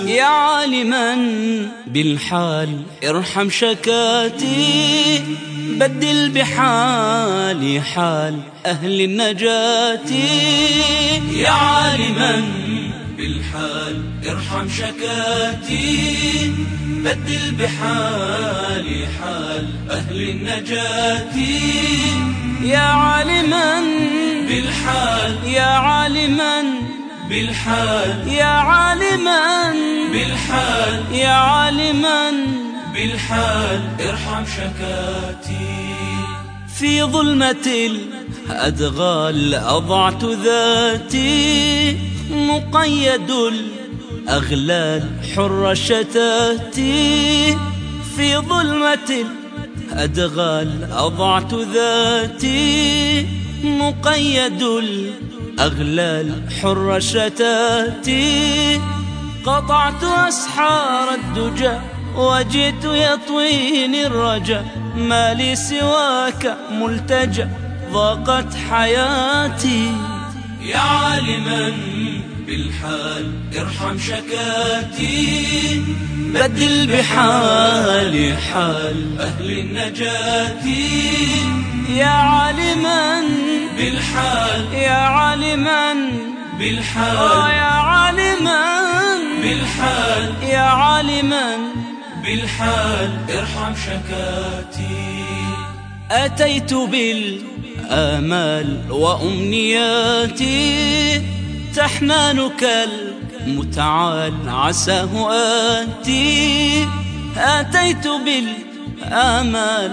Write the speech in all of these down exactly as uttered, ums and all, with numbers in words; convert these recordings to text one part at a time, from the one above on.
يا عالما بالحال ارحم شكاتي، بدل بحالي حال أهل النجاة. يا عالما بالحال ارحم شكاتي، بدل بحالي حال أهل النجاة. يا عالما بالحال، يا عالما بالحال، يا عالما بالحال، يا عالما بالحال ارحم شكاتي. في ظلمة الأدغال أضعت ذاتي، مقيد الأغلال حر شتاتي. في ظلمة الأدغال أضعت ذاتي، مقيد الأغلال حر شتاتي. قطعت أسحار الدجى وجئت يطويني الرجا، ما لي سواك ملتجأ ضاقت حياتي. يا عالما بالحال ارحم شكاتي، بدل بحالي حال أهل النجاة. يا عالما بالحال، يا عالما بالحال، يا عالما بالحال، يا عالما بالحال ارحم شكاتي. أتيت بالآمال وأمنياتي، تحنانك المتعال عساه آتي. أتيت بالآمال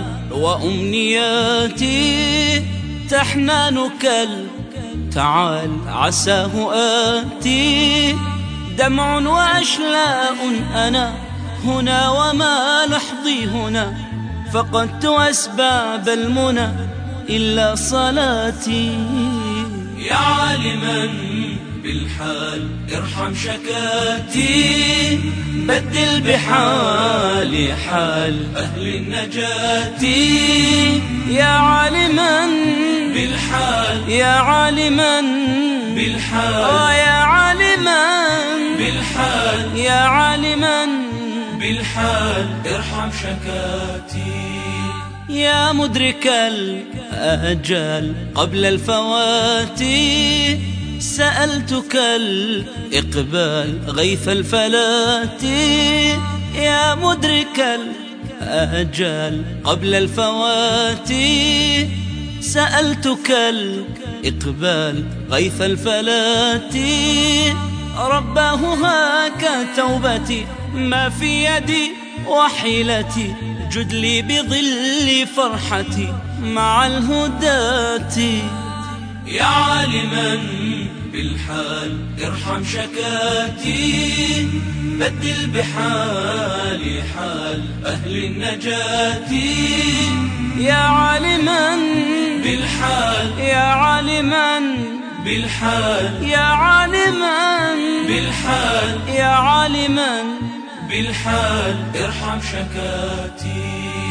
وأمنياتي، تحنانك المتعال عساه آتي. دمع وأشلاء أنا هنا وما لحظي هنا، فقدت أسباب المنى إلا صلاتي. يا عالما بالحال ارحم شكاتي، بدل بحالي حال أهل النجاة. يا عالما بالحال، يا عالما بالحال، يا عالما بالحال، يا عالما بالحال ارحم شكاتي. يا مدرك الآجال قبل الفوات، سألتك الإقبال غيث الفلات. يا مدرك الآجال قبل الفوات، سألتك الإقبال غيث الفلات. رباه هاك توبتي، ما في يدي وحيلتي، جد لي بظل فرحتي مع الهداة. يا عالما بالحال ارحم شكاتي، بدل بحالي حال أهل النجاة. يا عالما بالحال، يا عالما بالحال، يا عالما بالحال، يا عالما بالحال ارحم شكاتي.